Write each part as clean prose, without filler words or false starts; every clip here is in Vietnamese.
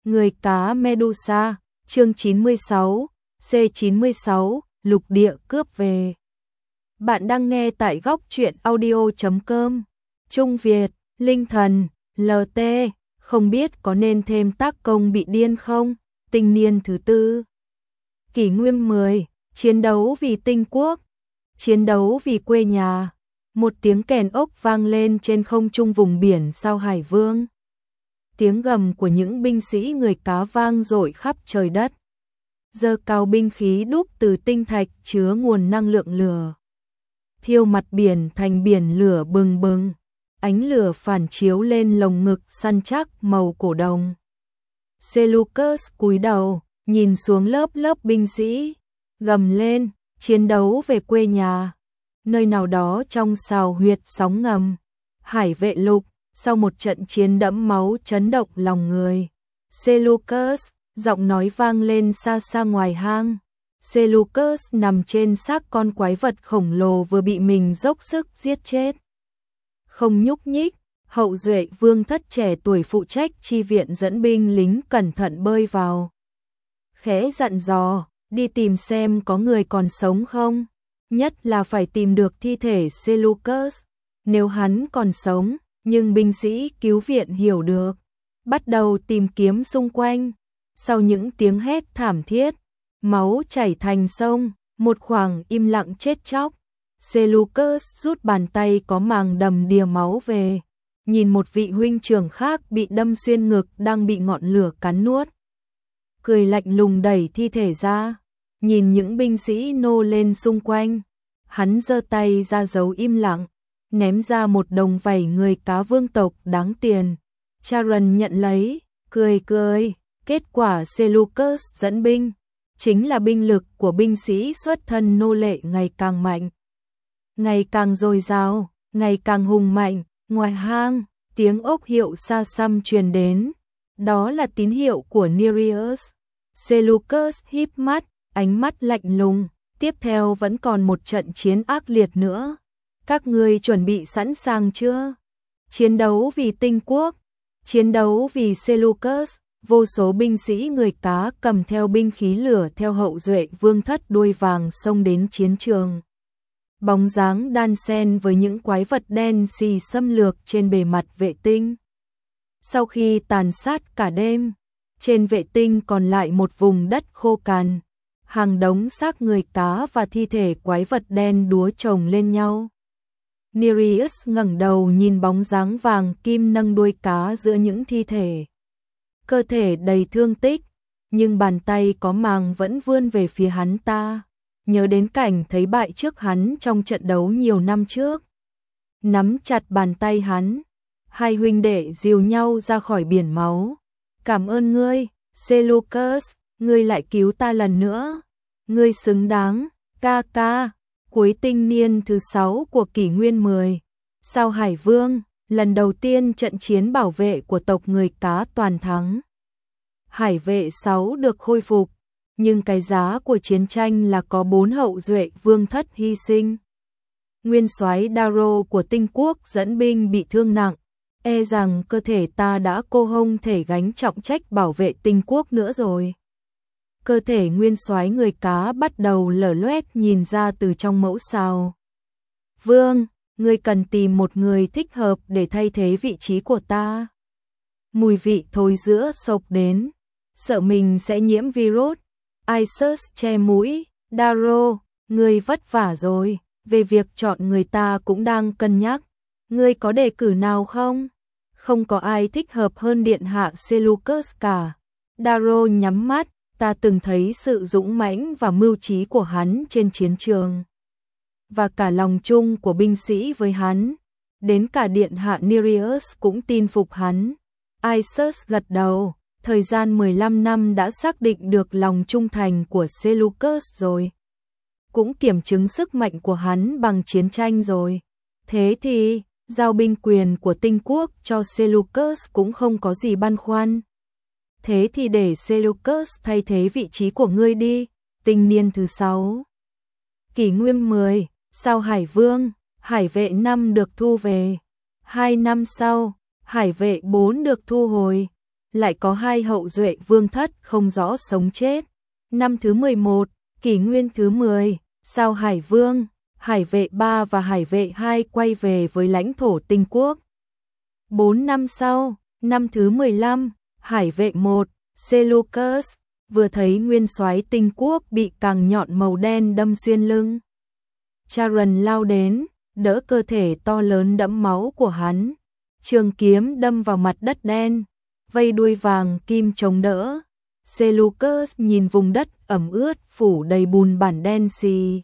Người cá Medusa, chương 96, C96, lục địa cướp về. Bạn đang nghe tại góc truyện audio.com. Trung Việt, Linh Thần, LT, không biết có nên thêm tác công bị điên không? Tinh niên thứ tư. Kỷ nguyên 10, chiến đấu vì tinh quốc, chiến đấu vì quê nhà. Một tiếng kèn ốc vang lên trên không trung vùng biển sau Hải Vương. Tiếng gầm của những binh sĩ người cá vang dội khắp trời đất. Giơ cao binh khí đúc từ tinh thạch chứa nguồn năng lượng lửa. Thiêu mặt biển thành biển lửa bừng bừng. Ánh lửa phản chiếu lên lồng ngực săn chắc màu cổ đồng. Seleucus cúi đầu, nhìn xuống lớp lớp binh sĩ, gầm lên, chiến đấu về quê nhà. Nơi nào đó trong sào huyệt sóng ngầm, Hải Vệ Lục, sau một trận chiến đẫm máu chấn động lòng người. Seleucus, giọng nói vang lên xa xa ngoài hang. Seleucus nằm trên xác con quái vật khổng lồ vừa bị mình dốc sức giết chết. Không nhúc nhích, hậu duệ vương thất trẻ tuổi phụ trách chi viện dẫn binh lính cẩn thận bơi vào. Khẽ dặn dò, đi tìm xem có người còn sống không, nhất là phải tìm được thi thể Seleucus. Nếu hắn còn sống, nhưng binh sĩ cứu viện hiểu được, bắt đầu tìm kiếm xung quanh. Sau những tiếng hét thảm thiết, máu chảy thành sông, một khoảng im lặng chết chóc. Seleucus rút bàn tay có màng đầm đìa máu về, nhìn một vị huynh trưởng khác bị đâm xuyên ngực đang bị ngọn lửa cắn nuốt. Cười lạnh lùng đẩy thi thể ra, nhìn những binh sĩ nô lên xung quanh, hắn giơ tay ra dấu im lặng, ném ra một đồng vảy người cá vương tộc đáng tiền. Charon nhận lấy, cười cười, kết quả Seleucus dẫn binh, chính là binh lực của binh sĩ xuất thân nô lệ ngày càng mạnh, ngày càng dồi dào, ngày càng hùng mạnh. Ngoài hang, tiếng ốc hiệu xa xăm truyền đến, đó là tín hiệu của Nereus. Seleucus híp mắt, ánh mắt lạnh lùng, tiếp theo vẫn còn một trận chiến ác liệt nữa. Các ngươi chuẩn bị sẵn sàng chưa? Chiến đấu vì tinh quốc, chiến đấu vì Seleucus. Vô số binh sĩ người cá cầm theo binh khí lửa theo hậu duệ vương thất đuôi vàng xông đến chiến trường. Bóng dáng đan xen với những quái vật đen xì xâm lược trên bề mặt vệ tinh. Sau khi tàn sát cả đêm, trên vệ tinh còn lại một vùng đất khô cằn, hàng đống xác người cá và thi thể quái vật đen đúa chồng lên nhau. Nereus ngẩng đầu nhìn bóng dáng vàng kim nâng đuôi cá giữa những thi thể. Cơ thể đầy thương tích, nhưng bàn tay có màng vẫn vươn về phía hắn ta. Nhớ đến cảnh thấy bại trước hắn trong trận đấu nhiều năm trước. Nắm chặt bàn tay hắn, hai huynh đệ dìu nhau ra khỏi biển máu. Cảm ơn ngươi, Seleucus, ngươi lại cứu ta lần nữa. Ngươi xứng đáng, ca ca. Cuối tinh niên thứ 6 của kỷ nguyên 10, sau Hải Vương, lần đầu tiên trận chiến bảo vệ của tộc người cá toàn thắng. Hải Vệ 6 được khôi phục, nhưng cái giá của chiến tranh là có 4 hậu duệ vương thất hy sinh. Nguyên soái Daro của tinh quốc dẫn binh bị thương nặng, e rằng cơ thể ta đã không thể gánh trọng trách bảo vệ tinh quốc nữa rồi. Cơ thể nguyên soái người cá bắt đầu lở loét nhìn ra từ trong mẫu sào. Vương, ngươi cần tìm một người thích hợp để thay thế vị trí của ta. Mùi vị thối giữa sộc đến, sợ mình sẽ nhiễm virus. Isus che mũi, Daro, ngươi vất vả rồi, về việc chọn người ta cũng đang cân nhắc. Ngươi có đề cử nào không? Không có ai thích hợp hơn điện hạ Seleucus cả. Daro nhắm mắt, ta từng thấy sự dũng mãnh và mưu trí của hắn trên chiến trường. Và cả lòng chung của binh sĩ với hắn. Đến cả điện hạ Nereus cũng tin phục hắn. Isus gật đầu. Thời gian 15 năm đã xác định được lòng trung thành của Seleucus rồi. Cũng kiểm chứng sức mạnh của hắn bằng chiến tranh rồi. Thế thì, giao binh quyền của tinh quốc cho Seleucus cũng không có gì băn khoăn. Thế thì để Seleucus thay thế vị trí của ngươi đi. Tinh niên thứ 6. Kỷ nguyên 10, sau Hải Vương, Hải Vệ 5 được thu về. 2 năm sau, Hải Vệ 4 được thu hồi. lại có 2 hậu duệ vương thất không rõ sống chết. Năm thứ 11, kỷ nguyên thứ 10, sao Hải Vương, Hải vệ 3 và Hải vệ 2 quay về với lãnh thổ Tinh Quốc. 4 năm sau, năm thứ 15, Hải vệ 1, Seleucus, vừa thấy nguyên soái Tinh Quốc bị càng nhọn màu đen đâm xuyên lưng. Charon lao đến, đỡ cơ thể to lớn đẫm máu của hắn. Trường kiếm đâm vào mặt đất đen, vây đuôi vàng kim chống đỡ. Seleucus nhìn vùng đất ẩm ướt phủ đầy bùn bản đen xì.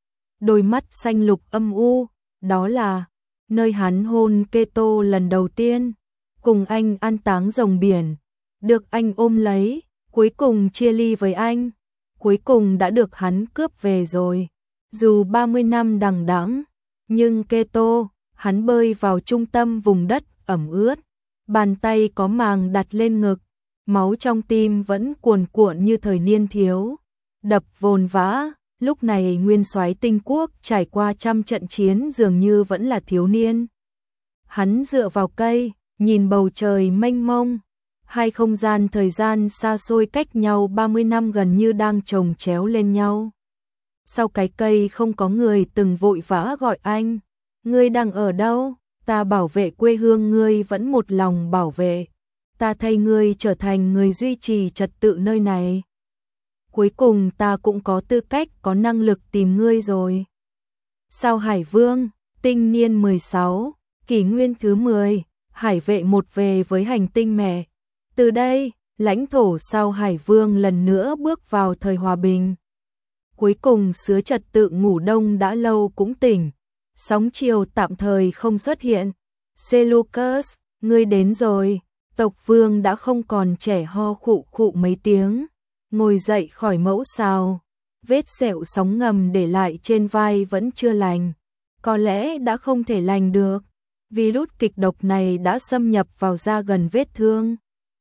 Đôi mắt xanh lục âm u, đó là nơi hắn hôn Keto lần đầu tiên, cùng anh an táng rồng biển, được anh ôm lấy, cuối cùng chia ly với anh, cuối cùng đã được hắn cướp về rồi. Dù 30 năm đằng đẵng, nhưng Keto, hắn bơi vào trung tâm vùng đất ẩm ướt, bàn tay có màng đặt lên ngực, máu trong tim vẫn cuồn cuộn như thời niên thiếu, đập vồn vã. Lúc này nguyên soái Tinh Quốc trải qua trăm trận chiến dường như vẫn là thiếu niên. Hắn dựa vào cây, nhìn bầu trời mênh mông, hai không gian thời gian xa xôi cách nhau 30 năm gần như đang chồng chéo lên nhau. Sau cái cây không có người từng vội vã gọi anh, ngươi đang ở đâu? Ta bảo vệ quê hương ngươi vẫn một lòng bảo vệ, ta thay ngươi trở thành người duy trì trật tự nơi này. Cuối cùng ta cũng có tư cách, có năng lực tìm ngươi rồi. Sao Hải Vương, tinh niên 16, kỷ nguyên thứ 10, Hải vệ 1 về với hành tinh mẹ. Từ đây, lãnh thổ sao Hải Vương lần nữa bước vào thời hòa bình. Cuối cùng sứa trật tự ngủ đông đã lâu cũng tỉnh, sóng chiều tạm thời không xuất hiện. Seleucus, ngươi đến rồi. Tộc vương đã không còn trẻ ho khụ khụ mấy tiếng, ngồi dậy khỏi mẫu sao, vết sẹo sóng ngầm để lại trên vai vẫn chưa lành, có lẽ đã không thể lành được, virus kịch độc này đã xâm nhập vào da gần vết thương,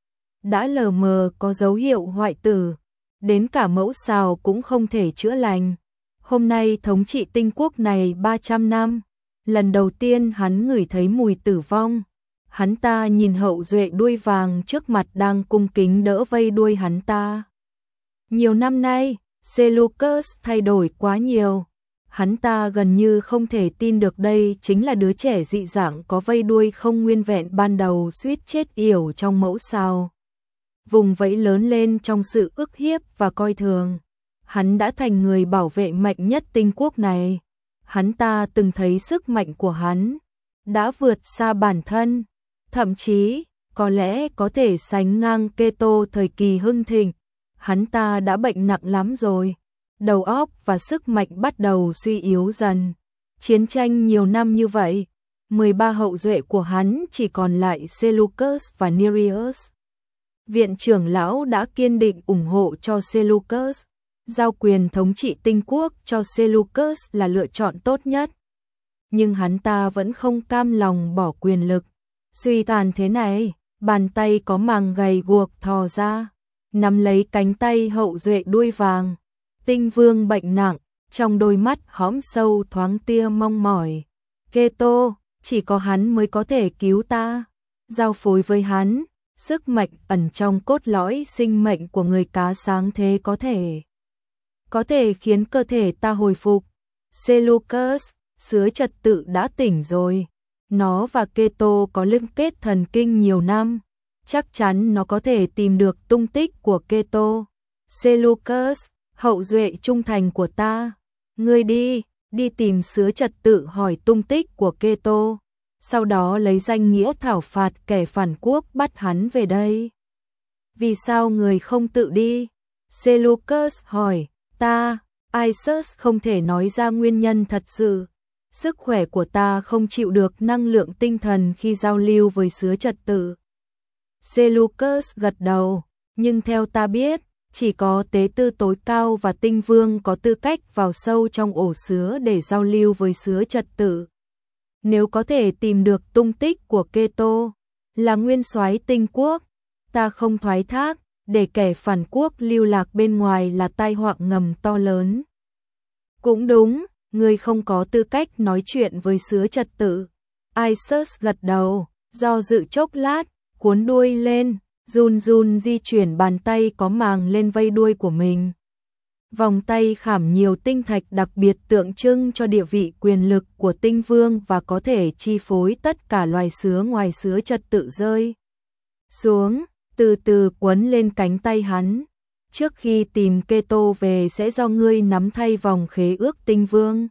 đã lờ mờ có dấu hiệu hoại tử, đến cả mẫu sao cũng không thể chữa lành. Hôm nay thống trị Tinh Quốc này 300 năm, lần đầu tiên hắn ngửi thấy mùi tử vong. Hắn ta nhìn hậu duệ đuôi vàng trước mặt đang cung kính đỡ vây đuôi hắn ta. Nhiều năm nay, Seleucus thay đổi quá nhiều. Hắn ta gần như không thể tin được đây chính là đứa trẻ dị dạng có vây đuôi không nguyên vẹn ban đầu suýt chết yểu trong mẫu sao. Vùng vẫy lớn lên trong sự ức hiếp và coi thường. Hắn đã thành người bảo vệ mạnh nhất Tinh Quốc này. Hắn ta từng thấy sức mạnh của hắn đã vượt xa bản thân. Thậm chí, có lẽ có thể sánh ngang Keto thời kỳ hưng thịnh. Hắn ta đã bệnh nặng lắm rồi. Đầu óc và sức mạnh bắt đầu suy yếu dần. Chiến tranh nhiều năm như vậy, 13 hậu duệ của hắn chỉ còn lại Seleucus và Nereus. Viện trưởng lão đã kiên định ủng hộ cho Seleucus. Giao quyền thống trị Tinh Quốc cho Seleucus là lựa chọn tốt nhất. Nhưng hắn ta vẫn không cam lòng bỏ quyền lực. Suy tàn thế này, bàn tay có màng gầy guộc thò ra, nắm lấy cánh tay hậu duệ đuôi vàng. Tinh Vương bệnh nặng, trong đôi mắt hõm sâu thoáng tia mong mỏi. Keto, chỉ có hắn mới có thể cứu ta. Giao phối với hắn, sức mạnh ẩn trong cốt lõi sinh mệnh của người cá sáng thế có thể khiến cơ thể ta hồi phục. Seleucus, sứa trật tự đã tỉnh rồi. Nó và Keto có liên kết thần kinh nhiều năm, chắc chắn nó có thể tìm được tung tích của Keto. Seleucus, hậu duệ trung thành của ta, ngươi đi tìm sứa trật tự hỏi tung tích của Keto, sau đó lấy danh nghĩa thảo phạt kẻ phản quốc bắt hắn về đây. Vì sao người không tự đi? Seleucus hỏi, Isus không thể nói ra nguyên nhân thật sự. Sức khỏe của ta không chịu được năng lượng tinh thần khi giao lưu với sứa trật tự. Seleucus gật đầu, nhưng theo ta biết, chỉ có tế tư tối cao và tinh vương có tư cách vào sâu trong ổ sứa để giao lưu với sứa trật tự. Nếu có thể tìm được tung tích của Keto, là nguyên soái Tinh Quốc, ta không thoái thác, để kẻ phản quốc lưu lạc bên ngoài là tai họa ngầm to lớn. Cũng đúng. Ngươi không có tư cách nói chuyện với sứa trật tự. Isus gật đầu, do dự chốc lát, cuốn đuôi lên, run run di chuyển bàn tay có màng lên vây đuôi của mình. Vòng tay khảm nhiều tinh thạch đặc biệt tượng trưng cho địa vị quyền lực của tinh vương và có thể chi phối tất cả loài sứa ngoài sứa trật tự rơi xuống, từ từ quấn lên cánh tay hắn. Trước khi tìm Keto về sẽ do ngươi nắm thay vòng khế ước tinh vương.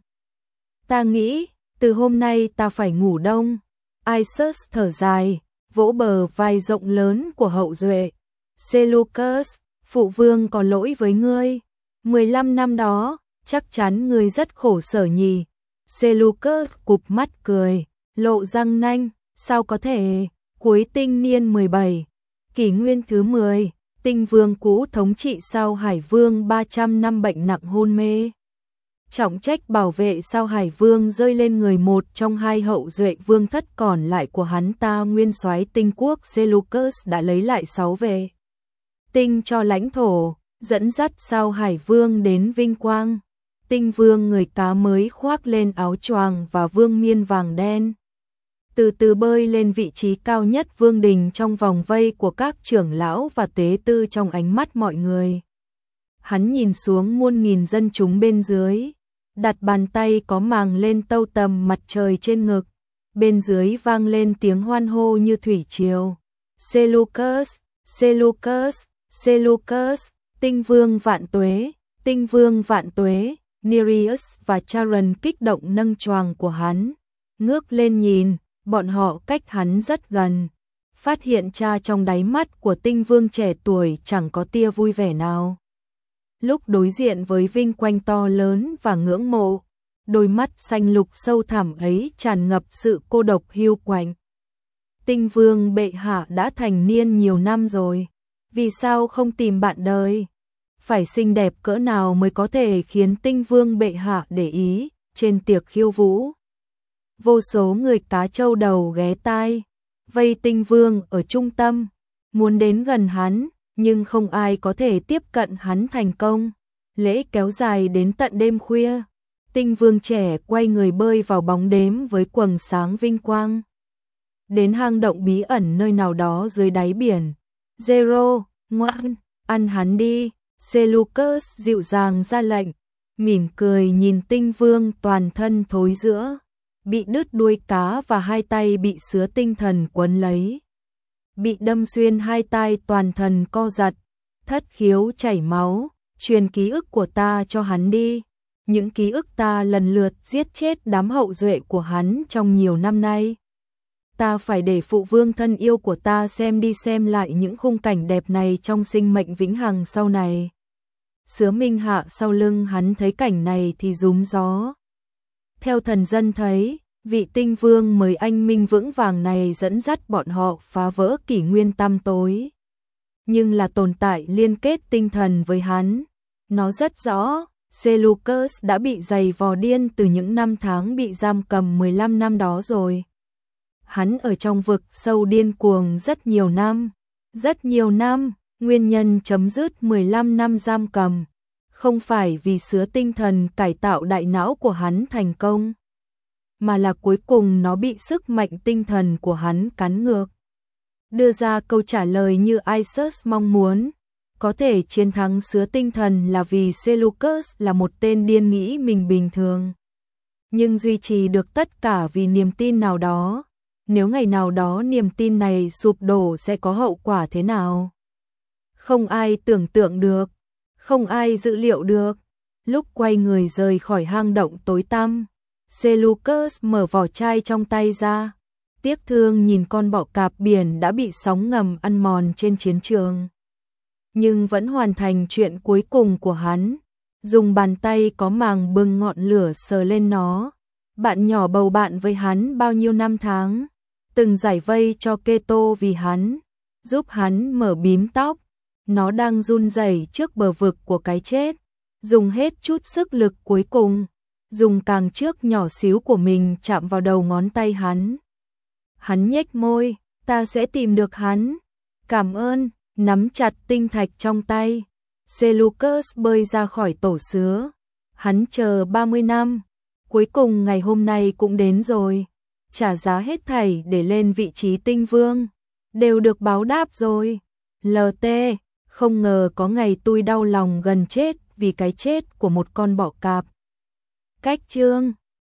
Ta nghĩ, từ hôm nay ta phải ngủ đông. Isus thở dài, vỗ bờ vai rộng lớn của hậu duệ. Seleucus, phụ vương có lỗi với ngươi. 15 năm đó, chắc chắn ngươi rất khổ sở nhỉ. Seleucus cụp mắt cười, lộ răng nanh, sao có thể. Cuối tinh niên 17, kỷ nguyên thứ 10, tinh vương cũ thống trị sau Hải Vương 300 năm bệnh nặng hôn mê. Trọng trách bảo vệ sao Hải Vương rơi lên người một trong hai hậu duệ vương thất còn lại của hắn ta. Nguyên soái tinh quốc Seleucus đã lấy lại 6 vệ tinh cho lãnh thổ, dẫn dắt sao Hải Vương đến vinh quang. Tinh vương người cá mới khoác lên áo choàng và vương miên vàng đen, từ từ bơi lên vị trí cao nhất vương đình trong vòng vây của các trưởng lão và tế tư trong ánh mắt mọi người. Hắn nhìn xuống muôn nghìn dân chúng bên dưới, đặt bàn tay có màng lên tâu tầm mặt trời trên ngực. Bên dưới vang lên tiếng hoan hô như thủy triều. Seleucus, Seleucus, Seleucus, tinh vương vạn tuế, tinh vương vạn tuế. Nereus và Charon kích động nâng choàng của hắn, ngước lên nhìn, bọn họ cách hắn rất gần. Phát hiện ra trong đáy mắt của tinh vương trẻ tuổi chẳng có tia vui vẻ nào. Lúc đối diện với vinh quang to lớn và ngưỡng mộ, đôi mắt xanh lục sâu thẳm ấy tràn ngập sự cô độc hiu quạnh. Tinh vương bệ hạ đã thành niên nhiều năm rồi, vì sao không tìm bạn đời? Phải xinh đẹp cỡ nào mới có thể khiến tinh vương bệ hạ để ý? Trên tiệc khiêu vũ, vô số người cá trâu đầu ghé tai, vây tinh vương ở trung tâm, muốn đến gần hắn, nhưng không ai có thể tiếp cận hắn thành công. Lễ kéo dài đến tận đêm khuya, tinh vương trẻ quay người bơi vào bóng đêm với quầng sáng vinh quang. Đến hang động bí ẩn nơi nào đó dưới đáy biển. Zero, ngoan, ăn hắn đi. Seleucus dịu dàng ra lệnh, mỉm cười nhìn tinh vương toàn thân thối rữa, bị đứt đuôi cá và hai tay bị sứa tinh thần quấn lấy. Bị đâm xuyên hai tai toàn thân co giật, thất khiếu chảy máu, truyền ký ức của ta cho hắn đi. Những ký ức ta lần lượt giết chết đám hậu duệ của hắn trong nhiều năm nay. Ta phải để phụ vương thân yêu của ta xem đi xem lại những khung cảnh đẹp này trong sinh mệnh vĩnh hằng sau này. Sứa Minh Hạ sau lưng hắn thấy cảnh này thì rúm gió. Theo thần dân thấy, vị tinh vương mới anh minh vững vàng này dẫn dắt bọn họ phá vỡ kỷ nguyên tăm tối. Nhưng là tồn tại liên kết tinh thần với hắn. Nó rất rõ, Seleucus đã bị giày vò điên từ những năm tháng bị giam cầm 15 năm đó rồi. Hắn ở trong vực sâu điên cuồng rất nhiều năm. Rất nhiều năm, nguyên nhân chấm dứt 15 năm giam cầm. Không phải vì sứa tinh thần cải tạo đại não của hắn thành công, mà là cuối cùng nó bị sức mạnh tinh thần của hắn cắn ngược. Đưa ra câu trả lời như Isus mong muốn. Có thể chiến thắng sứa tinh thần là vì Seleucus là một tên điên nghĩ mình bình thường. Nhưng duy trì được tất cả vì niềm tin nào đó. Nếu ngày nào đó niềm tin này sụp đổ sẽ có hậu quả thế nào? Không ai tưởng tượng được, không ai dự liệu được. Lúc quay người rời khỏi hang động tối tăm, Seleucus mở vỏ chai trong tay ra, tiếc thương nhìn con bọ cạp biển đã bị sóng ngầm ăn mòn trên chiến trường. Nhưng vẫn hoàn thành chuyện cuối cùng của hắn, dùng bàn tay có màng bừng ngọn lửa sờ lên nó. Bạn nhỏ bầu bạn với hắn bao nhiêu năm tháng, từng giải vây cho Keto vì hắn, giúp hắn mở bím tóc. Nó đang run rẩy trước bờ vực của cái chết, dùng hết chút sức lực cuối cùng, dùng càng trước nhỏ xíu của mình chạm vào đầu ngón tay hắn. Hắn nhếch môi, ta sẽ tìm được hắn. Cảm ơn, nắm chặt tinh thạch trong tay. Seleucus bơi ra khỏi tổ sứa. Hắn chờ 30 năm, cuối cùng ngày hôm nay cũng đến rồi. Trả giá hết thảy để lên vị trí tinh vương, đều được báo đáp rồi. LT, không ngờ có ngày tôi đau lòng gần chết vì cái chết của một con bọ cạp. Cách chương